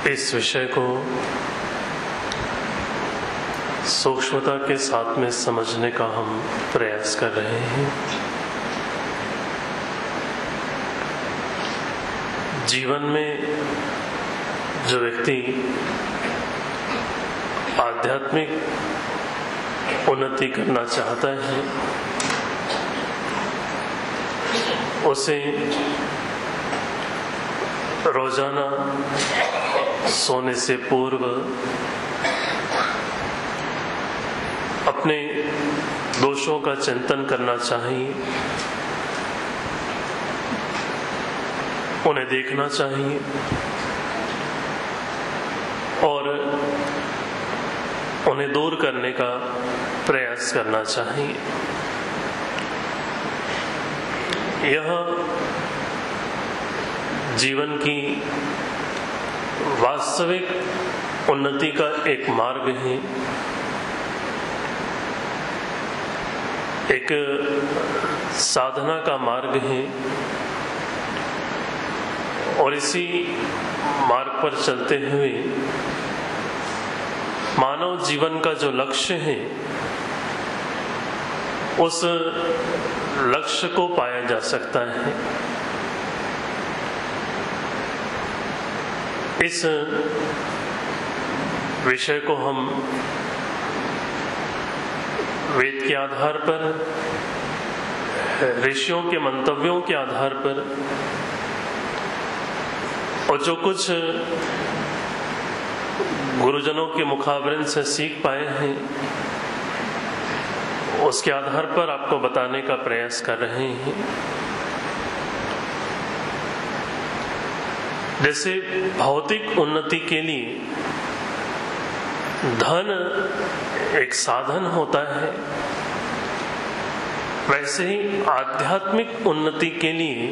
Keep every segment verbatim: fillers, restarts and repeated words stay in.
इस विषय को सूक्ष्मता के साथ में समझने का हम प्रयास कर रहे हैं। जीवन में जो व्यक्ति आध्यात्मिक उन्नति करना चाहता है, उसे रोजाना सोने से पूर्व अपने दोषों का चिंतन करना चाहिए, उन्हें देखना चाहिए और उन्हें दूर करने का प्रयास करना चाहिए। यह जीवन की वास्तविक उन्नति का एक मार्ग है, एक साधना का मार्ग है और इसी मार्ग पर चलते हुए मानव जीवन का जो लक्ष्य है उस लक्ष्य को पाया जा सकता है। इस विषय को हम वेद के आधार पर, ऋषियों के मंतव्यों के आधार पर और जो कुछ गुरुजनों के मुखावरण से सीख पाए हैं उसके आधार पर आपको बताने का प्रयास कर रहे हैं। जैसे भौतिक उन्नति के लिए धन एक साधन होता है, वैसे ही आध्यात्मिक उन्नति के लिए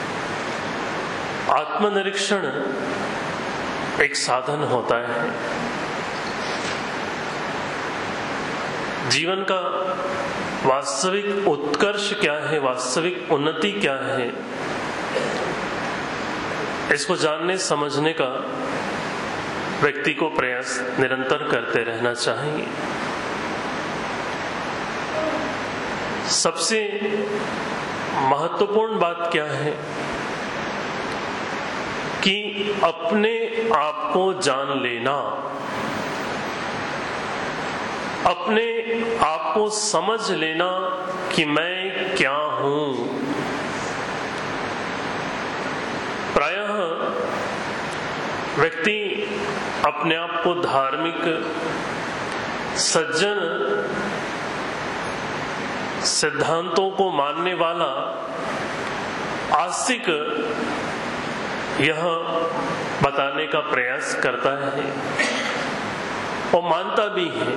आत्मनिरीक्षण एक साधन होता है। जीवन का वास्तविक उत्कर्ष क्या है, वास्तविक उन्नति क्या है, इसको जानने समझने का व्यक्ति को प्रयास निरंतर करते रहना चाहिए। सबसे महत्वपूर्ण बात क्या है कि अपने आप को जान लेना, अपने आप को समझ लेना कि मैं क्या हूं। प्रायः व्यक्ति अपने आप को धार्मिक, सज्जन, सिद्धांतों को मानने वाला, आस्तिक यह बताने का प्रयास करता है और मानता भी है।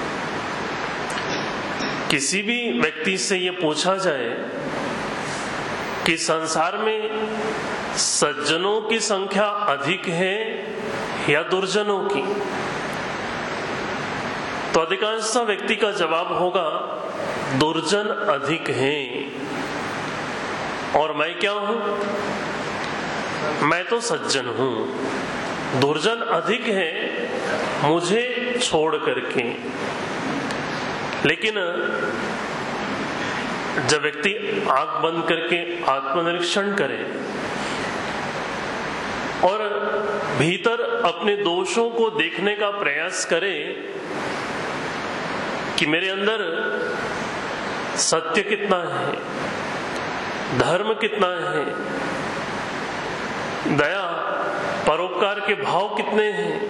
किसी भी व्यक्ति से ये पूछा जाए कि संसार में सज्जनों की संख्या अधिक है या दुर्जनों की, तो अधिकांश व्यक्ति का जवाब होगा दुर्जन अधिक हैं। और मैं क्या हूं? मैं तो सज्जन हूं। दुर्जन अधिक है मुझे छोड़ करके। लेकिन जब व्यक्ति आंख बंद करके आत्मनिरीक्षण करे और भीतर अपने दोषों को देखने का प्रयास करे कि मेरे अंदर सत्य कितना है, धर्म कितना है, दया, परोपकार के भाव कितने हैं,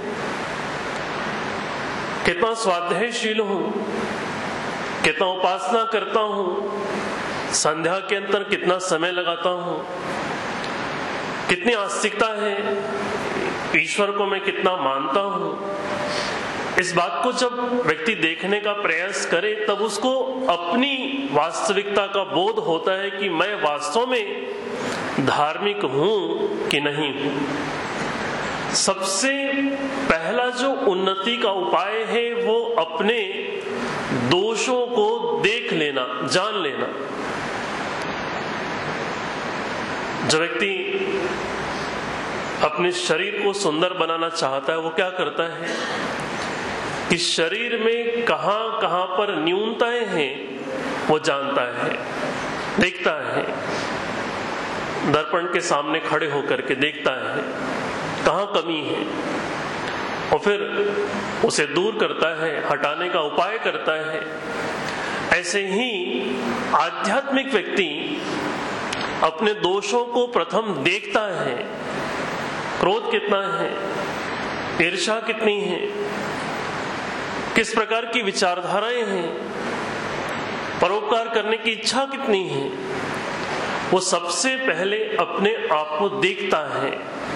कितना स्वाध्यायशील हूं, कितना उपासना करता हूं, संध्या के अंतर कितना समय लगाता हूं, कितनी आस्तिकता है, ईश्वर को मैं कितना मानता हूं। इस बात को जब व्यक्ति देखने का प्रयास करे तब उसको अपनी वास्तविकता का बोध होता है कि मैं वास्तव में धार्मिक हूं कि नहीं हूं। सबसे पहला जो उन्नति का उपाय है वो अपने दोषों को देख लेना, जान लेना। जो व्यक्ति अपने शरीर को सुंदर बनाना चाहता है, वो क्या करता है कि शरीर में कहां कहां पर न्यूनताएं हैं वो जानता है, देखता है, दर्पण के सामने खड़े होकर के देखता है कहां कमी है और फिर उसे दूर करता है, हटाने का उपाय करता है। ऐसे ही आध्यात्मिक व्यक्ति अपने दोषों को प्रथम देखता है, क्रोध कितना है, ईर्ष्या कितनी है, किस प्रकार की विचारधाराएं हैं, परोपकार करने की इच्छा कितनी है, वो सबसे पहले अपने आप को देखता है।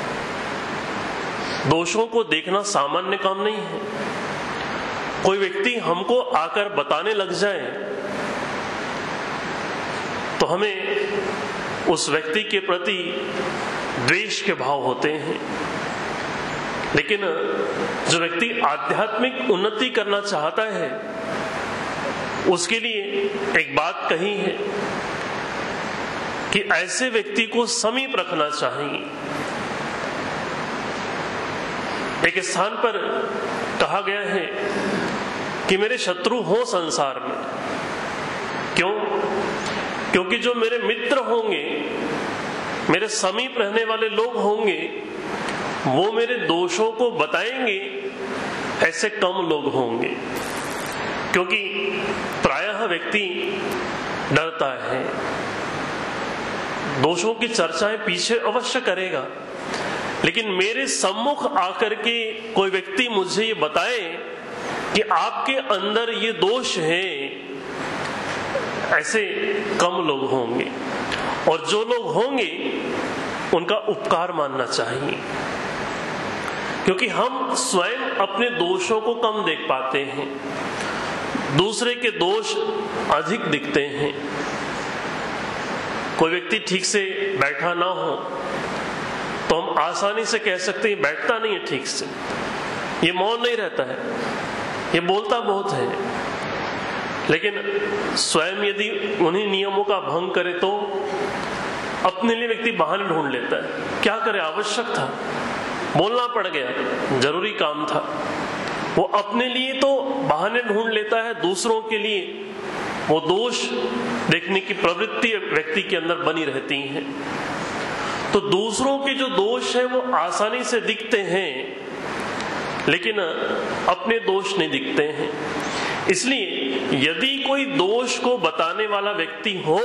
दोषों को देखना सामान्य काम नहीं है। कोई व्यक्ति हमको आकर बताने लग जाए तो हमें उस व्यक्ति के प्रति द्वेष के भाव होते हैं, लेकिन जो व्यक्ति आध्यात्मिक उन्नति करना चाहता है उसके लिए एक बात कही है कि ऐसे व्यक्ति को समीप रखना चाहिए। एक स्थान पर कहा गया है कि मेरे शत्रु हो संसार में। क्यों? क्योंकि जो मेरे मित्र होंगे, मेरे समीप रहने वाले लोग होंगे, वो मेरे दोषों को बताएंगे, ऐसे कम लोग होंगे। क्योंकि प्रायः व्यक्ति डरता है, दोषों की चर्चाएं पीछे अवश्य करेगा, लेकिन मेरे सम्मुख आकर के कोई व्यक्ति मुझे ये बताए कि आपके अंदर ये दोष है, ऐसे कम लोग होंगे। और जो लोग होंगे उनका उपकार मानना चाहिए, क्योंकि हम स्वयं अपने दोषों को कम देख पाते हैं, दूसरे के दोष अधिक दिखते हैं। कोई व्यक्ति ठीक से बैठा ना हो तो हम आसानी से कह सकते हैं बैठता नहीं है ठीक से, ये मौन नहीं रहता है, ये बोलता बहुत है। लेकिन स्वयं यदि उन्हीं नियमों का भंग करे तो अपने लिए व्यक्ति बहाने ढूंढ लेता है। क्या करे, आवश्यक था, बोलना पड़ गया, जरूरी काम था। वो अपने लिए तो बहाने ढूंढ लेता है, दूसरों के लिए वो दोष देखने की प्रवृत्ति व्यक्ति के अंदर बनी रहती है। तो दूसरों के जो दोष है वो आसानी से दिखते हैं, लेकिन अपने दोष नहीं दिखते हैं। इसलिए यदि कोई दोष को बताने वाला व्यक्ति हो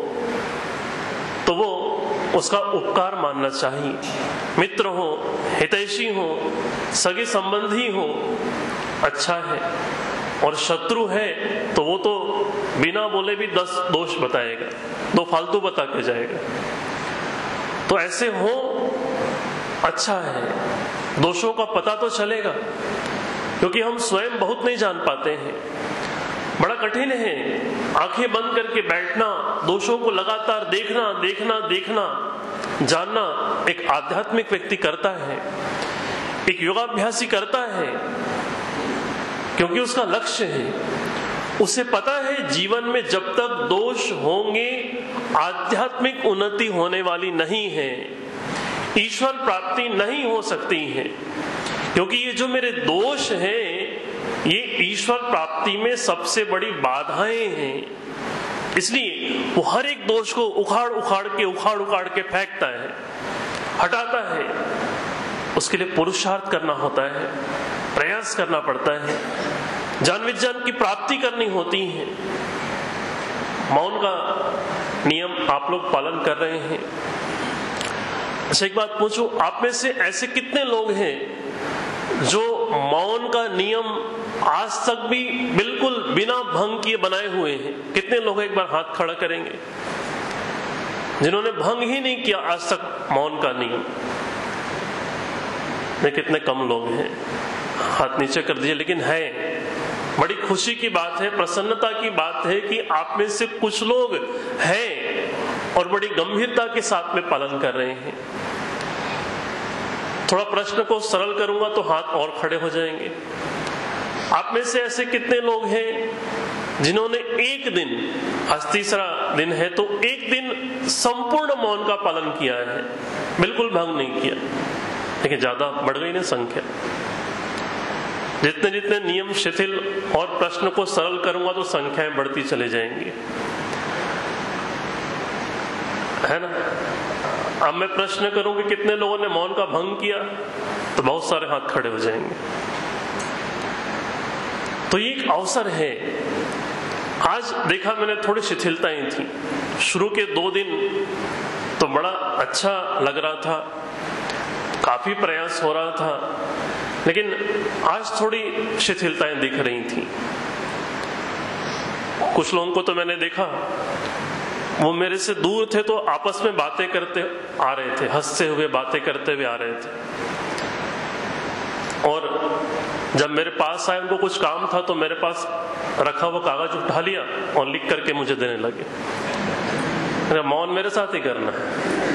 तो वो उसका उपकार मानना चाहिए। मित्र हो, हितैषी हो, सगे संबंधी हो, अच्छा है। और शत्रु है तो वो तो बिना बोले भी दस दोष बताएगा, दो फालतू बता के जाएगा। तो ऐसे हो, अच्छा है, दोषों का पता तो चलेगा, क्योंकि हम स्वयं बहुत नहीं जान पाते हैं। बड़ा कठिन है आंखें बंद करके बैठना, दोषों को लगातार देखना देखना देखना जानना। एक आध्यात्मिक व्यक्ति करता है, एक योगाभ्यासी करता है, क्योंकि उसका लक्ष्य है, उसे पता है जीवन में जब तक दोष होंगे आध्यात्मिक उन्नति होने वाली नहीं है, ईश्वर प्राप्ति नहीं हो सकती है। क्योंकि ये जो मेरे दोष हैं ये ईश्वर प्राप्ति में सबसे बड़ी बाधाएं हैं। इसलिए वो हर एक दोष को उखाड़ उखाड़ के उखाड़ उखाड़ के फेंकता है, हटाता है। उसके लिए पुरुषार्थ करना होता है, प्रयास करना पड़ता है, जान विज्ञान की प्राप्ति करनी होती है। मौन का नियम आप लोग पालन कर रहे हैं। अच्छा, एक बात पूछूं, आप में से ऐसे कितने लोग हैं जो मौन का नियम आज तक भी बिल्कुल बिना भंग किए बनाए हुए हैं? कितने लोग एक बार हाथ खड़ा करेंगे जिन्होंने भंग ही नहीं किया आज तक मौन का नियम? में कितने कम लोग हैं, हाथ नीचे कर दीजिए। लेकिन है, बड़ी खुशी की बात है, प्रसन्नता की बात है कि आप में से कुछ लोग हैं और बड़ी गंभीरता के साथ में पालन कर रहे हैं। थोड़ा प्रश्न को सरल करूंगा तो हाथ और खड़े हो जाएंगे। आप में से ऐसे कितने लोग हैं जिन्होंने एक दिन, आज तीसरा दिन है, तो एक दिन संपूर्ण मौन का पालन किया है, बिल्कुल भंग नहीं किया? लेकिन ज्यादा बढ़ गई ना संख्या। जितने जितने नियम शिथिल और प्रश्न को सरल करूंगा तो संख्याएं बढ़ती चली जाएंगी, है ना। अब मैं प्रश्न करूं कि कितने लोगों ने मौन का भंग किया, तो बहुत सारे हाथ खड़े हो जाएंगे। तो ये एक अवसर है। आज देखा मैंने थोड़ी शिथिलताएं थी। शुरू के दो दिन तो बड़ा अच्छा लग रहा था, काफी प्रयास हो रहा था, लेकिन आज थोड़ी शिथिलताएं दिख रही थी। कुछ लोगों को तो मैंने देखा, वो मेरे से दूर थे तो आपस में बातें करते आ रहे थे, हंसते हुए बातें करते हुए आ रहे थे। और जब मेरे पास आए, उनको कुछ काम था तो मेरे पास रखा हुआ कागज उठा लिया और लिख करके मुझे देने लगे। मेरा मौन मेरे साथ ही करना है,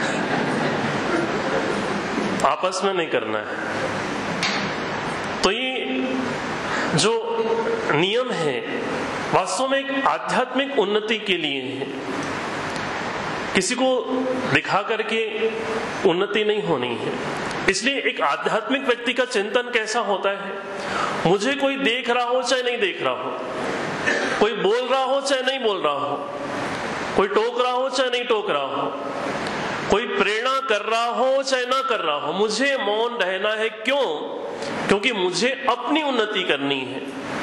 आपस में नहीं करना है। तो ये जो नियम है वास्तव में एक आध्यात्मिक उन्नति के लिए है। किसी को दिखा करके उन्नति नहीं होनी है। इसलिए एक आध्यात्मिक व्यक्ति का चिंतन कैसा होता है, मुझे कोई देख रहा हो चाहे नहीं देख रहा हो, कोई बोल रहा हो चाहे नहीं बोल रहा हो, कोई टोक रहा हो चाहे नहीं टोक रहा हो, कोई प्रेरणा कर रहा हो चाहे ना कर रहा हो, मुझे मौन रहना है। क्यों? क्योंकि मुझे अपनी उन्नति करनी है।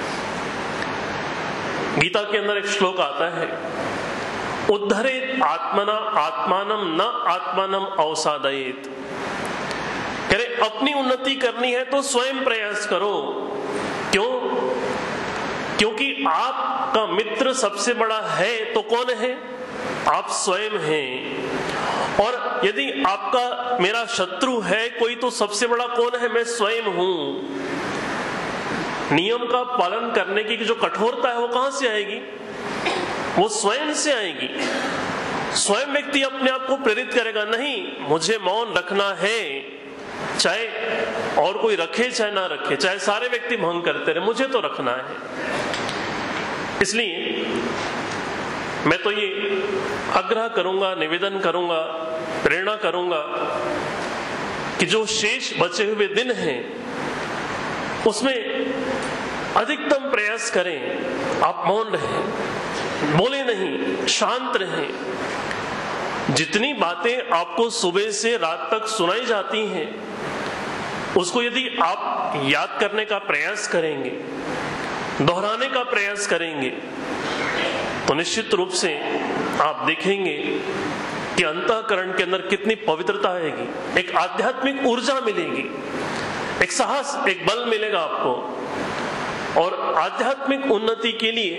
गीता के अंदर एक श्लोक आता है, उद्धरेत आत्मना आत्मानम न आत्मानम अवसादयेत। कह रहे अपनी उन्नति करनी है तो स्वयं प्रयास करो। क्यों? क्योंकि आपका मित्र सबसे बड़ा है तो कौन है? आप स्वयं हैं। और यदि आपका मेरा शत्रु है कोई तो सबसे बड़ा कौन है? मैं स्वयं हूं। नियम का पालन करने की जो कठोरता है वो कहां से आएगी? वो स्वयं से आएगी। स्वयं व्यक्ति अपने आप को प्रेरित करेगा, नहीं मुझे मौन रखना है, चाहे और कोई रखे चाहे ना रखे, चाहे सारे व्यक्ति भंग करते रहे, मुझे तो रखना है। इसलिए मैं तो ये आग्रह करूंगा, निवेदन करूंगा, प्रेरणा करूंगा कि जो शेष बचे हुए दिन हैं उसमें अधिकतम प्रयास करें। आप मौन रहें, बोले नहीं, शांत रहें। जितनी बातें आपको सुबह से रात तक सुनाई जाती हैं उसको यदि आप याद करने का प्रयास करेंगे, दोहराने का प्रयास करेंगे, तो निश्चित रूप से आप देखेंगे कि अंतःकरण के अंदर कितनी पवित्रता आएगी, एक आध्यात्मिक ऊर्जा मिलेगी, एक साहस, एक बल मिलेगा आपको। और आध्यात्मिक उन्नति के लिए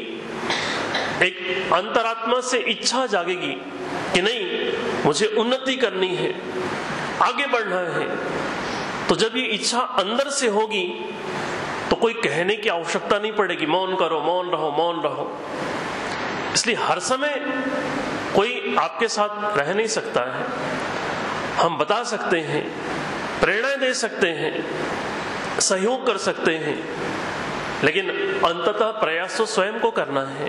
एक अंतरात्मा से इच्छा जागेगी कि नहीं मुझे उन्नति करनी है, आगे बढ़ना है। तो जब ये इच्छा अंदर से होगी तो कोई कहने की आवश्यकता नहीं पड़ेगी, मौन करो, मौन रहो, मौन रहो। इसलिए हर समय कोई आपके साथ रह नहीं सकता है। हम बता सकते हैं, प्रेरणा दे सकते हैं, सहयोग कर सकते हैं, लेकिन अंततः प्रयास तो स्वयं को करना है।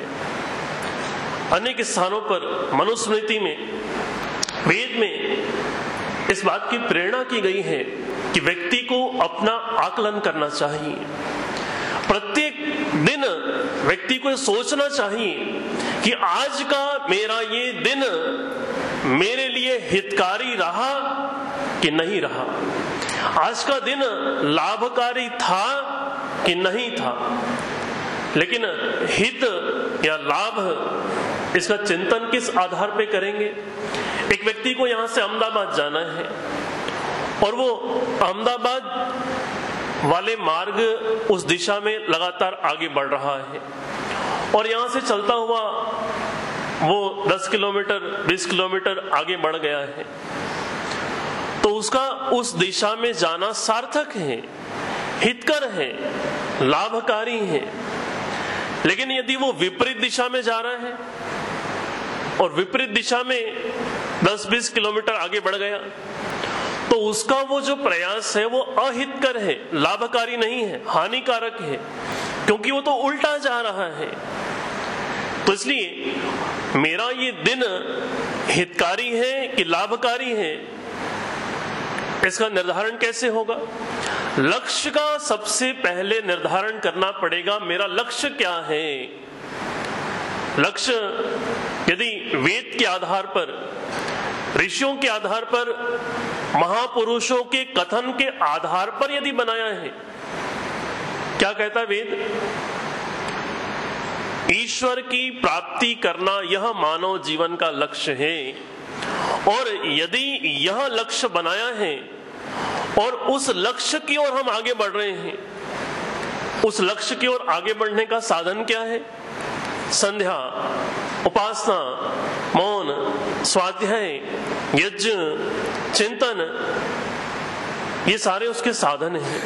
अनेक स्थानों पर मनुस्मृति में, वेद में इस बात की प्रेरणा की गई है कि व्यक्ति को अपना आकलन करना चाहिए। प्रत्येक दिन व्यक्ति को सोचना चाहिए कि आज का मेरा ये दिन मेरे लिए हितकारी रहा कि नहीं रहा, आज का दिन लाभकारी था कि नहीं था। लेकिन हित या लाभ, इसका चिंतन किस आधार पे करेंगे? एक व्यक्ति को यहां से अहमदाबाद जाना है और वो अहमदाबाद वाले मार्ग उस दिशा में लगातार आगे बढ़ रहा है और यहां से चलता हुआ वो दस किलोमीटर बीस किलोमीटर आगे बढ़ गया है, तो उसका उस दिशा में जाना सार्थक है, हितकर है, लाभकारी है। लेकिन यदि वो विपरीत दिशा में जा रहा है और विपरीत दिशा में दस बीस किलोमीटर आगे बढ़ गया, तो उसका वो जो प्रयास है वो अहितकर है, लाभकारी नहीं है, हानिकारक है, क्योंकि वो तो उल्टा जा रहा है। तो इसलिए मेरा ये दिन हितकारी है कि लाभकारी है, इसका निर्धारण कैसे होगा? लक्ष्य का सबसे पहले निर्धारण करना पड़ेगा, मेरा लक्ष्य क्या है। लक्ष्य यदि वेद के आधार पर, ऋषियों के आधार पर, महापुरुषों के कथन के आधार पर यदि बनाया है, क्या कहता है वेद? ईश्वर की प्राप्ति करना यह मानव जीवन का लक्ष्य है। और यदि यह लक्ष्य बनाया है और उस लक्ष्य की ओर हम आगे बढ़ रहे हैं, उस लक्ष्य की ओर आगे बढ़ने का साधन क्या है? संध्या, उपासना, मौन, स्वाध्याय, यज्ञ, चिंतन, ये सारे उसके साधन हैं।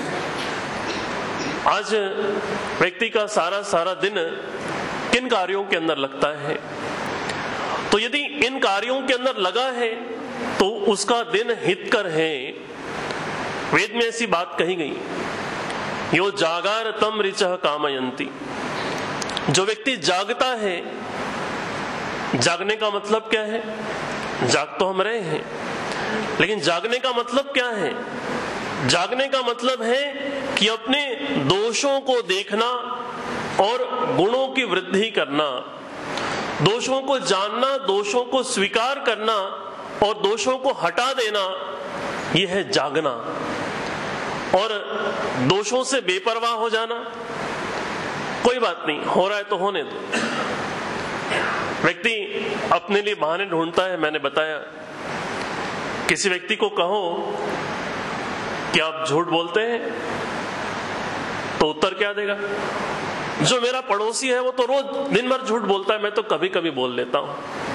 आज व्यक्ति का सारा सारा दिन किन कार्यों के अंदर लगता है? तो यदि इन कार्यों के अंदर लगा है तो उसका दिन हितकर है। वेद में ऐसी बात कही गई, यो जागार तम ऋचः कामयन्ति। जो व्यक्ति जागता है, जागने का मतलब क्या है? जाग तो हम रहे हैं, लेकिन जागने का मतलब क्या है? जागने का मतलब है कि अपने दोषों को देखना और गुणों की वृद्धि करना, दोषों को जानना, दोषों को स्वीकार करना और दोषों को हटा देना, यह है जागना। और दोषों से बेपरवाह हो जाना, कोई बात नहीं, हो रहा है तो होने दो। व्यक्ति अपने लिए बहाने ढूंढता है। मैंने बताया, किसी व्यक्ति को कहो कि आप झूठ बोलते हैं, तो उत्तर क्या देगा? जो मेरा पड़ोसी है वो तो रोज दिन भर झूठ बोलता है, मैं तो कभी कभी बोल लेता हूं।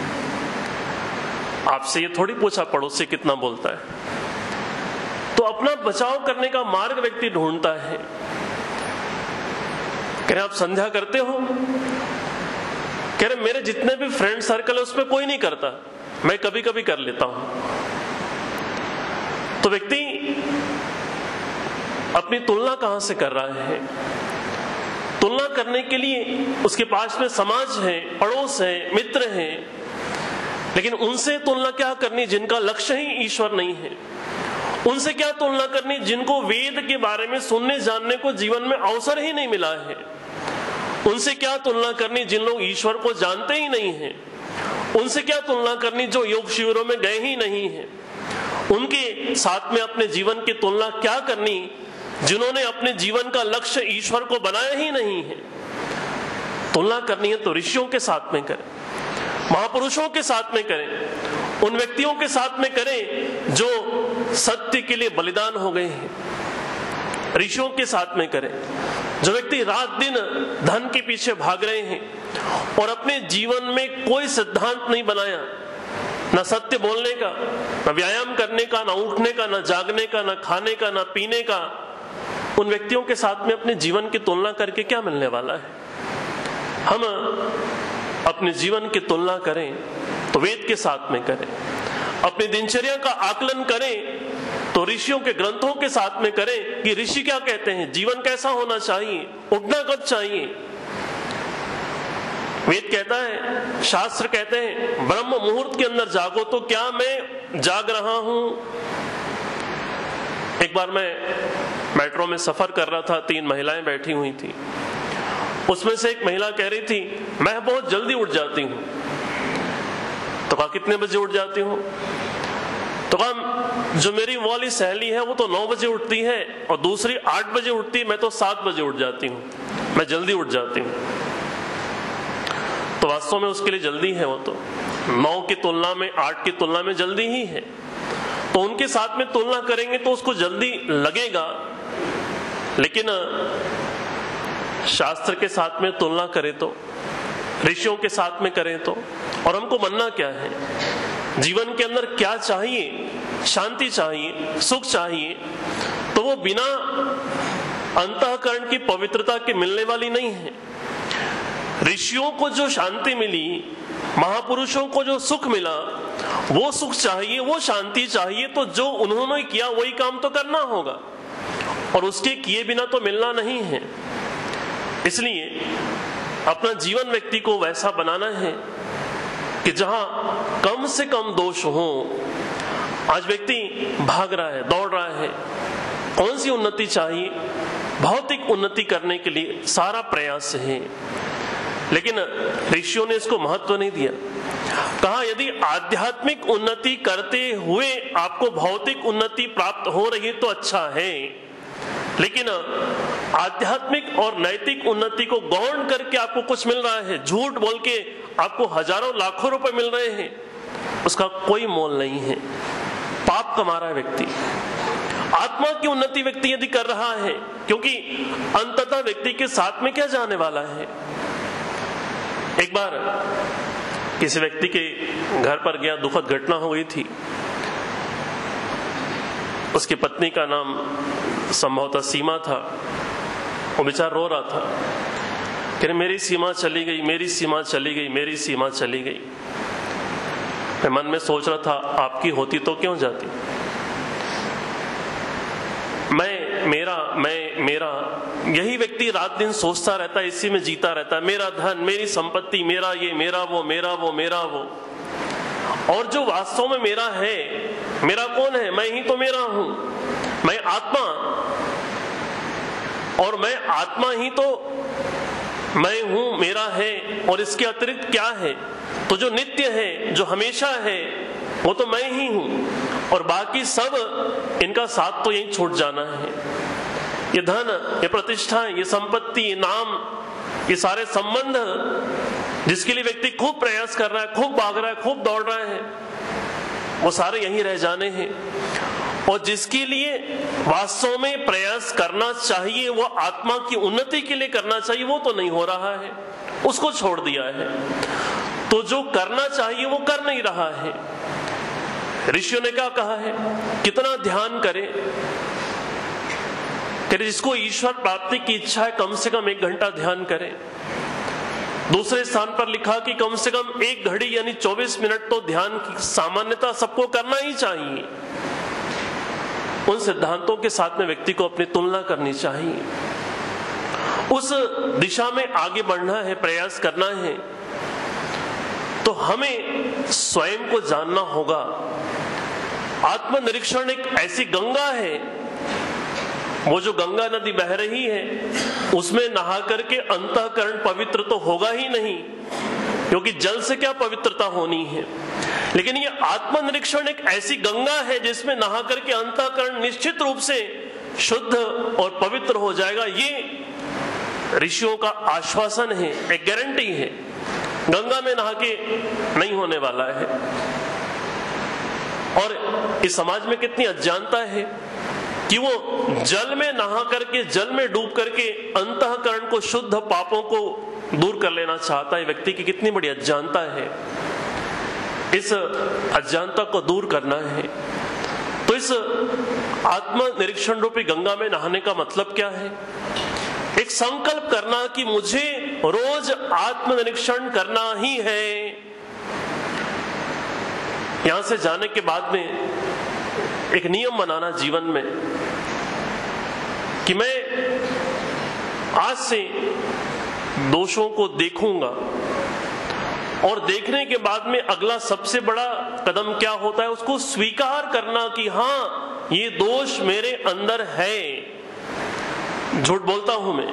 आपसे ये थोड़ी पूछा पड़ोसी कितना बोलता है। तो अपना बचाव करने का मार्ग व्यक्ति ढूंढता है। कह रहे आप संध्या करते हो? कह रहे मेरे जितने भी फ्रेंड सर्कल है उसमें कोई नहीं करता, मैं कभी कभी कर लेता हूं। तो व्यक्ति अपनी तुलना कहां से कर रहा है? तुलना करने के लिए उसके पास में समाज है, पड़ोस है, मित्र है, लेकिन उनसे तुलना क्या करनी जिनका लक्ष्य ही ईश्वर नहीं है? उनसे क्या तुलना करनी जिनको वेद के बारे में सुनने जानने को जीवन में अवसर ही नहीं मिला है? उनसे क्या तुलना करनी जिन लोग ईश्वर को जानते ही नहीं है? उनसे क्या तुलना करनी जो योग शिविरों में गए ही नहीं है? उनके साथ में अपने जीवन की तुलना क्या करनी जिन्होंने अपने जीवन का लक्ष्य ईश्वर को बनाया ही नहीं है? तुलना करनी है तो ऋषियों के साथ में करें, महापुरुषों के साथ में करें, उन व्यक्तियों के साथ में करें जो सत्य के लिए बलिदान हो गए हैं। ऋषियों के साथ में करें जो व्यक्ति रात दिन धन के पीछे भाग रहे हैं और अपने जीवन में कोई सिद्धांत नहीं बनाया, न सत्य बोलने का, न व्यायाम करने का, न उठने का, न जागने का, न खाने का, न पीने का। उन व्यक्तियों के साथ में अपने जीवन की तुलना करके क्या मिलने वाला है? हम अपने जीवन की तुलना करें तो वेद के साथ में करें, अपनी दिनचर्या का आकलन करें तो ऋषियों के ग्रंथों के साथ में करें कि ऋषि क्या कहते हैं, जीवन कैसा होना चाहिए, उठना कब चाहिए। वेद कहता है, शास्त्र कहते हैं ब्रह्म मुहूर्त के अंदर जागो। तो क्या मैं जाग रहा हूं? एक बार मैं मेट्रो में सफर कर रहा था, तीन महिलाएं बैठी हुई थी। उसमें से एक महिला कह रही थी मैं बहुत जल्दी उठ जाती हूं। तो कहा कितने बजे उठ जाती हूं? तो कहा जो मेरी वाली सहेली है वो तो नौ बजे उठती है और दूसरी आठ बजे उठती है, मैं तो सात बजे उठ जाती हूँ, मैं जल्दी उठ जाती हूँ। तो वास्तव में उसके लिए जल्दी है, वो तो नौ की तुलना में, आठ की तुलना में जल्दी ही है। तो उनके साथ में तुलना करेंगे तो उसको जल्दी लगेगा, लेकिन शास्त्र के साथ में तुलना करें तो, ऋषियों के साथ में करें तो, और हमको बनना क्या है, जीवन के अंदर क्या चाहिए, शांति चाहिए, सुख चाहिए, तो वो बिना अंतःकरण की पवित्रता के मिलने वाली नहीं है। ऋषियों को जो शांति मिली, महापुरुषों को जो सुख मिला, वो सुख चाहिए, वो शांति चाहिए, तो जो उन्होंने किया वही काम तो करना होगा, और उसके किए बिना तो मिलना नहीं है। इसलिए अपना जीवन व्यक्ति को वैसा बनाना है कि जहां कम से कम दोष हो, आज व्यक्ति भाग रहा है, दौड़ रहा है। कौन सी उन्नति चाहिए? भौतिक उन्नति करने के लिए सारा प्रयास है, लेकिन ऋषियों ने इसको महत्व नहीं दिया। कहा यदि आध्यात्मिक उन्नति करते हुए आपको भौतिक उन्नति प्राप्त हो रही है तो अच्छा है, लेकिन आध्यात्मिक और नैतिक उन्नति को गौण करके आपको कुछ मिल रहा है, झूठ बोल के आपको हजारों लाखों रुपए मिल रहे हैं, उसका कोई मोल नहीं है। पाप कमा रहा है व्यक्ति। आत्मा की उन्नति व्यक्ति यदि कर रहा है, क्योंकि अंततः व्यक्ति के साथ में क्या जाने वाला है। एक बार किसी व्यक्ति के घर पर गया, दुखद घटना हो गई थी। उसकी पत्नी का नाम संभवतः सीमा था। वो बेचारा रो रहा था कि मेरी सीमा चली गई, मेरी सीमा चली गई, मेरी सीमा चली गई। मैं मन में सोच रहा था, आपकी होती तो क्यों जाती। मैं मेरा मैं मेरा यही व्यक्ति रात दिन सोचता रहता है, इसी में जीता रहता है। मेरा धन, मेरी संपत्ति, मेरा ये, मेरा वो, मेरा वो, मेरा वो। और जो वास्तव में मेरा है, मेरा कौन है? मैं ही तो मेरा हूं। मैं आत्मा, और मैं आत्मा ही तो मैं हूं, मेरा है। और इसके अतिरिक्त क्या है? तो जो नित्य है, जो हमेशा है, वो तो मैं ही हूं। और बाकी सब इनका साथ तो यहीं छूट जाना है। ये धन, ये प्रतिष्ठा, ये संपत्ति, ये नाम, ये सारे संबंध जिसके लिए व्यक्ति खूब प्रयास कर रहा है, खूब भाग रहा है, खूब दौड़ रहा है, वो सारे यहीं रह जाने हैं। और जिसके लिए वास्तव में प्रयास करना चाहिए, वो आत्मा की उन्नति के लिए करना चाहिए, वो तो नहीं हो रहा है, उसको छोड़ दिया है। तो जो करना चाहिए वो कर नहीं रहा है। ऋषियों ने क्या कहा है? कितना ध्यान करें कि जिसको ईश्वर प्राप्ति की इच्छा है कम से कम एक घंटा ध्यान करें। दूसरे स्थान पर लिखा कि कम से कम एक घड़ी यानी चौबीस मिनट तो ध्यान की सामान्यता सबको करना ही चाहिए। उन सिद्धांतों के साथ में व्यक्ति को अपनी तुलना करनी चाहिए, उस दिशा में आगे बढ़ना है, प्रयास करना है। तो हमें स्वयं को जानना होगा। आत्मनिरीक्षण एक ऐसी गंगा है, वो जो गंगा नदी बह रही है, उसमें नहा करके अंतःकरण पवित्र तो होगा ही नहीं, क्योंकि जल से क्या पवित्रता होनी है। लेकिन ये आत्मनिरीक्षण एक ऐसी गंगा है जिसमें नहा करके अंतःकरण निश्चित रूप से शुद्ध और पवित्र हो जाएगा। ये ऋषियों का आश्वासन है, एक गारंटी है। गंगा में नहा के नहीं होने वाला है। और इस समाज में कितनी अज्ञानता है कि वो जल में नहा करके, जल में डूब करके अंतःकरण को शुद्ध, पापों को दूर कर लेना चाहता है। व्यक्ति की कितनी बड़ी अज्ञानता है। इस अज्ञानता को दूर करना है। तो इस आत्मनिरीक्षण रूपी गंगा में नहाने का मतलब क्या है? एक संकल्प करना कि मुझे रोज आत्मनिरीक्षण करना ही है। यहां से जाने के बाद में एक नियम बनाना जीवन में कि मैं आज से दोषों को देखूंगा, और देखने के बाद में अगला सबसे बड़ा कदम क्या होता है, उसको स्वीकार करना कि हां ये दोष मेरे अंदर है। झूठ बोलता हूं मैं,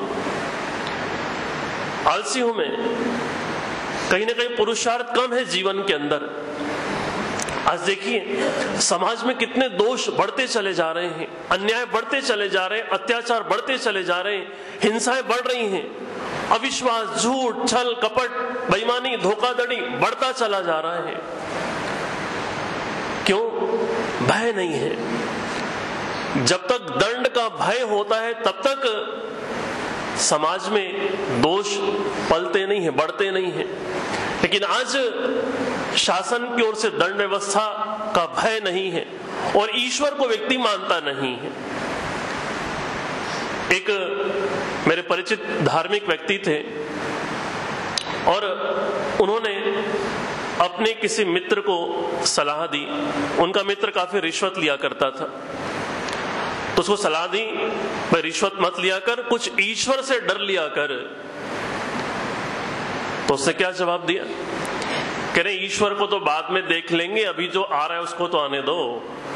आलसी हूं मैं, कहीं ना कहीं पुरुषार्थ कम है जीवन के अंदर। आज देखिए समाज में कितने दोष बढ़ते चले जा रहे हैं, अन्याय बढ़ते चले जा रहे हैं, अत्याचार बढ़ते चले जा रहे हैं, हिंसाएं बढ़ रही हैं, अविश्वास, झूठ, छल, कपट, बेईमानी, धोखाधड़ी बढ़ता चला जा रहा है। क्यों? भय नहीं है। जब तक दंड का भय होता है तब तक समाज में दोष पलते नहीं है, बढ़ते नहीं है। लेकिन आज शासन की ओर से दंड व्यवस्था का भय नहीं है और ईश्वर को व्यक्ति मानता नहीं है। एक मेरे परिचित धार्मिक व्यक्ति थे और उन्होंने अपने किसी मित्र को सलाह दी। उनका मित्र काफी रिश्वत लिया करता था, तो उसको सलाह दी भाई रिश्वत मत लिया कर, कुछ ईश्वर से डर लिया कर। तो उसने क्या जवाब दिया? कह रहे ईश्वर को तो बाद में देख लेंगे, अभी जो आ रहा है उसको तो आने दो।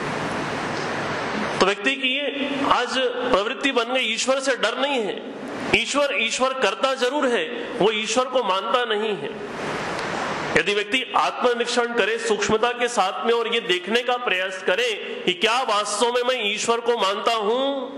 तो व्यक्ति की ये आज प्रवृत्ति बन गई, ईश्वर से डर नहीं है। ईश्वर ईश्वर करता जरूर है, वो ईश्वर को मानता नहीं है। यदि व्यक्ति आत्मनिरीक्षण करे सूक्ष्मता के साथ में और ये देखने का प्रयास करे कि क्या वास्तव में मैं ईश्वर को मानता हूं,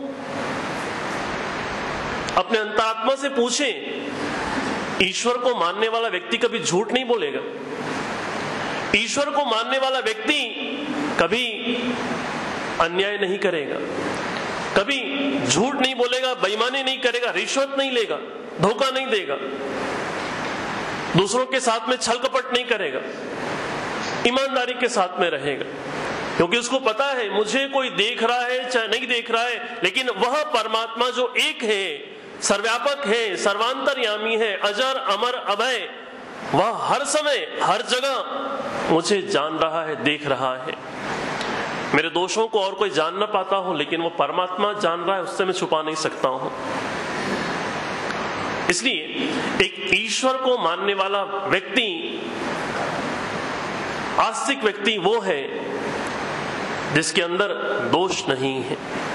अपने अंतरात्मा से पूछे। ईश्वर को मानने वाला व्यक्ति कभी झूठ नहीं बोलेगा। ईश्वर को मानने वाला व्यक्ति कभी अन्याय नहीं करेगा, कभी झूठ नहीं बोलेगा, बेईमानी नहीं करेगा, रिश्वत नहीं लेगा, धोखा नहीं देगा, दूसरों के साथ में छल कपट नहीं करेगा, ईमानदारी के साथ में रहेगा। क्योंकि उसको पता है मुझे कोई देख रहा है चाहे नहीं देख रहा है, लेकिन वह परमात्मा जो एक है, सर्वव्यापक है, सर्वांतर्यामी है, अजर अमर अभय, वह हर समय हर जगह मुझे जान रहा है, देख रहा है। मेरे दोषों को और कोई जान ना पाता हूं, लेकिन वो परमात्मा जान रहा है, उससे मैं छुपा नहीं सकता हूं। इसलिए एक ईश्वर को मानने वाला व्यक्ति, आस्तिक व्यक्ति वो है जिसके अंदर दोष नहीं है।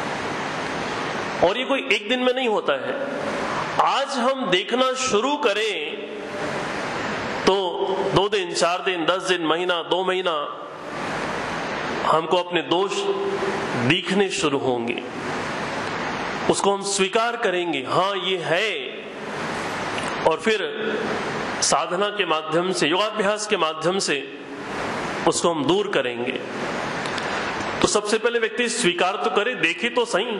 और ये कोई एक दिन में नहीं होता है। आज हम देखना शुरू करें तो दो दिन, चार दिन, दस दिन, महीना, दो महीना हमको अपने दोष दिखने शुरू होंगे। उसको हम स्वीकार करेंगे, हाँ ये है, और फिर साधना के माध्यम से, योगाभ्यास के माध्यम से उसको हम दूर करेंगे। तो सबसे पहले व्यक्ति स्वीकार तो करे, देखे तो सही।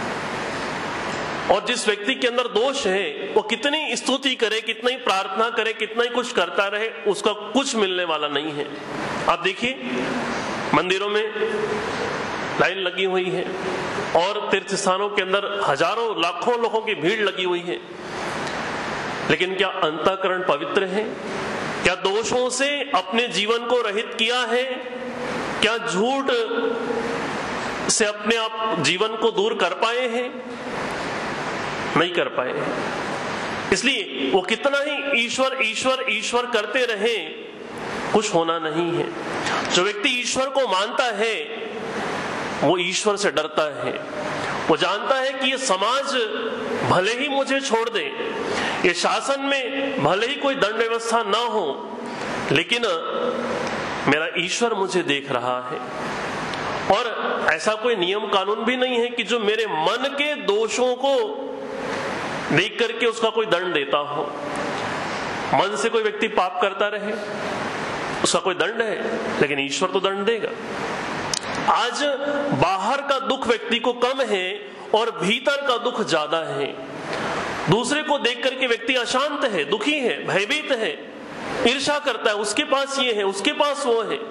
और जिस व्यक्ति के अंदर दोष है वो कितनी स्तुति करे, कितना ही प्रार्थना करे, कितना ही कुछ करता रहे, उसका कुछ मिलने वाला नहीं है। आप देखिए मंदिरों में लाइन लगी हुई है और तीर्थ स्थानों के अंदर हजारों लाखों लोगों की भीड़ लगी हुई है, लेकिन क्या अंतःकरण पवित्र है? क्या दोषों से अपने जीवन को रहित किया है? क्या झूठ से अपने आप जीवन को दूर कर पाए हैं? नहीं कर पाए हैं। इसलिए वो कितना ही ईश्वर ईश्वर ईश्वर करते रहे, कुछ होना नहीं है। जो व्यक्ति ईश्वर को मानता है वो ईश्वर से डरता है। वो जानता है कि ये समाज भले ही मुझे छोड़ दे, ये शासन में भले ही कोई दंड व्यवस्था ना हो, लेकिन मेरा ईश्वर मुझे देख रहा है। और ऐसा कोई नियम कानून भी नहीं है कि जो मेरे मन के दोषों को देख करके उसका कोई दंड देता हो। मन से कोई व्यक्ति पाप करता रहे, उसका कोई दंड है, लेकिन ईश्वर तो दंड देगा। आज बाहर का दुख व्यक्ति को कम है और भीतर का दुख ज्यादा है। दूसरे को देख करके व्यक्ति अशांत है, दुखी है, भयभीत है, ईर्ष्या करता है, उसके पास ये है, उसके पास वो है।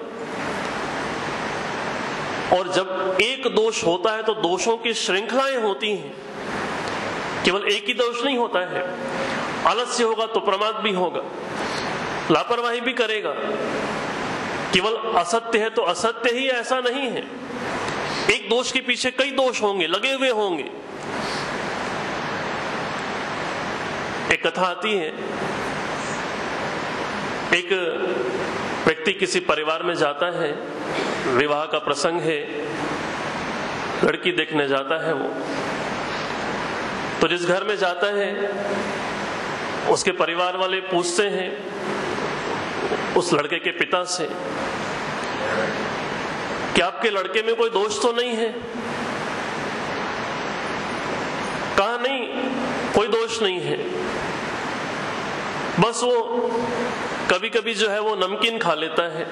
और जब एक दोष होता है तो दोषों की श्रृंखलाएं होती हैं। केवल एक ही दोष नहीं होता है। आलस्य होगा तो प्रमाद भी होगा, लापरवाही भी करेगा। केवल असत्य है तो असत्य ही, ऐसा नहीं है। एक दोष के पीछे कई दोष होंगे, लगे हुए होंगे। एक कथा आती है, एक व्यक्ति किसी परिवार में जाता है, विवाह का प्रसंग है, लड़की देखने जाता है वो। तो जिस घर में जाता है उसके परिवार वाले पूछते हैं उस लड़के के पिता से कि आपके लड़के में कोई दोष तो नहीं है? कहा नहीं, कोई दोष नहीं है, बस वो कभी कभी जो है वो नमकीन खा लेता है।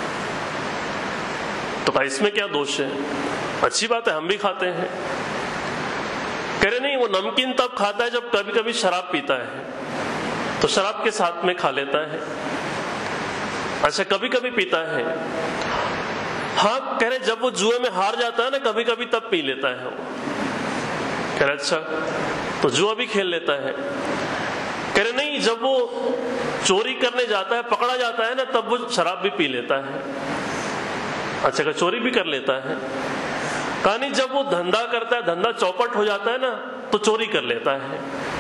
तो भाई इसमें क्या दोष है? अच्छी बात है, हम भी खाते हैं। कह रहे नहीं, वो नमकीन तब खाता है जब कभी कभी शराब पीता है, तो शराब के साथ में खा लेता है। अच्छा, कभी कभी पीता है। हाँ, कह रहे जब वो जुए में हार जाता है ना कभी कभी, तब पी लेता है वो। कह रहे अच्छा, तो जुआ भी खेल लेता है। कह रहे नहीं, जब वो चोरी करने जाता है, पकड़ा जाता है ना, तब वो शराब भी पी लेता है। अच्छा, चोरी भी कर लेता है। कहा नहीं, जब वो धंधा करता है, धंधा चौपट हो जाता है ना, तो चोरी कर लेता है।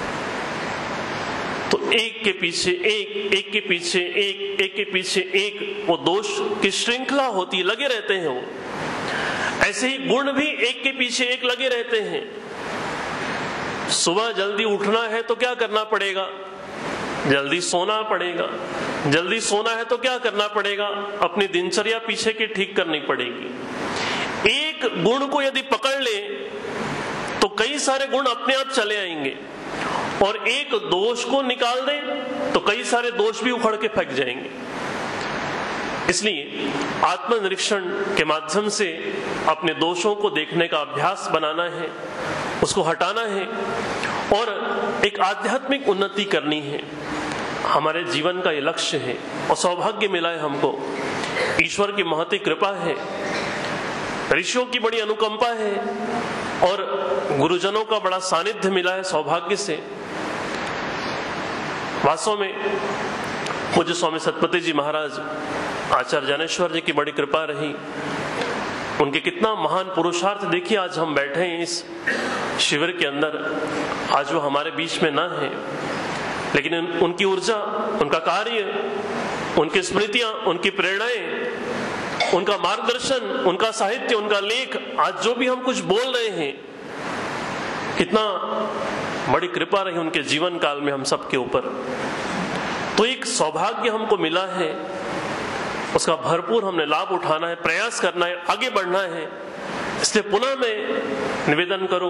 तो एक के पीछे एक, एक के पीछे एक, एक के पीछे एक, वो दोष की श्रृंखला होती है, लगे रहते हैं वो। ऐसे ही गुण भी एक के पीछे एक लगे रहते हैं। सुबह जल्दी उठना है तो क्या करना पड़ेगा? जल्दी सोना पड़ेगा। जल्दी सोना है तो क्या करना पड़ेगा? अपनी दिनचर्या पीछे की ठीक करनी पड़ेगी। एक गुण को यदि पकड़ ले तो कई सारे गुण अपने आप चले आएंगे, और एक दोष को निकाल दें तो कई सारे दोष भी उखड़ के फेंक जाएंगे। इसलिए आत्मनिरीक्षण के माध्यम से अपने दोषों को देखने का अभ्यास बनाना है, उसको हटाना है और एक आध्यात्मिक उन्नति करनी है। हमारे जीवन का ये लक्ष्य है और सौभाग्य मिला है हमको। ईश्वर की महती कृपा है, ऋषियों की बड़ी अनुकंपा है और गुरुजनों का बड़ा सानिध्य मिला है सौभाग्य से। वास्तव में पूज्य स्वामी सतपति जी महाराज, आचार्य ज्ञानेश्वर जी की बड़ी कृपा रही। उनके कितना महान पुरुषार्थ देखिए, आज हम बैठे हैं इस शिविर के अंदर। आज वो हमारे बीच में ना है, लेकिन उनकी ऊर्जा, उनका कार्य, उनकी स्मृतियां, उनकी प्रेरणाएं, उनका मार्गदर्शन, उनका साहित्य, उनका लेख, आज जो भी हम कुछ बोल रहे हैं, कितना बड़ी कृपा रही उनके जीवन काल में हम सबके ऊपर। तो एक सौभाग्य हमको मिला है, उसका भरपूर हमने लाभ उठाना है, प्रयास करना है, आगे बढ़ना है। इसलिए पुनः मैं निवेदन करूं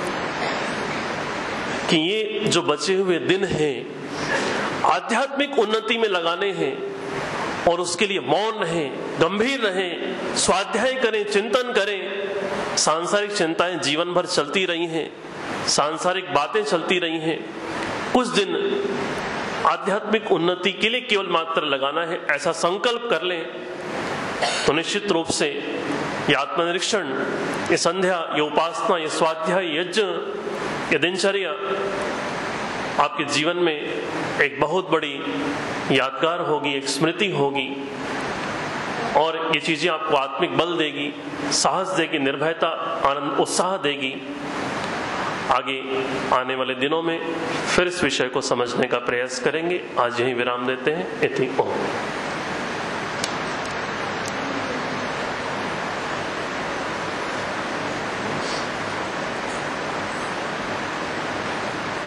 कि ये जो बचे हुए दिन हैं आध्यात्मिक उन्नति में लगाने हैं, और उसके लिए मौन रहें, गंभीर रहें, स्वाध्याय करें, चिंतन करें। सांसारिक चिंताएं जीवन भर चलती रही हैं, सांसारिक बातें चलती रही हैं। कुछ दिन आध्यात्मिक उन्नति के लिए केवल मात्र लगाना है, ऐसा संकल्प कर लें तो निश्चित रूप से ये आत्मनिरीक्षण, ये संध्या, ये उपासना, ये स्वाध्याय, यज्ञ, ये दिनचर्या आपके जीवन में एक बहुत बड़ी यादगार होगी, एक स्मृति होगी, और ये चीजें आपको आत्मिक बल देगी, साहस देगी, निर्भयता, आनंद, उत्साह देगी। आगे आने वाले दिनों में फिर इस विषय को समझने का प्रयास करेंगे। आज यही विराम देते हैं। इति ओम।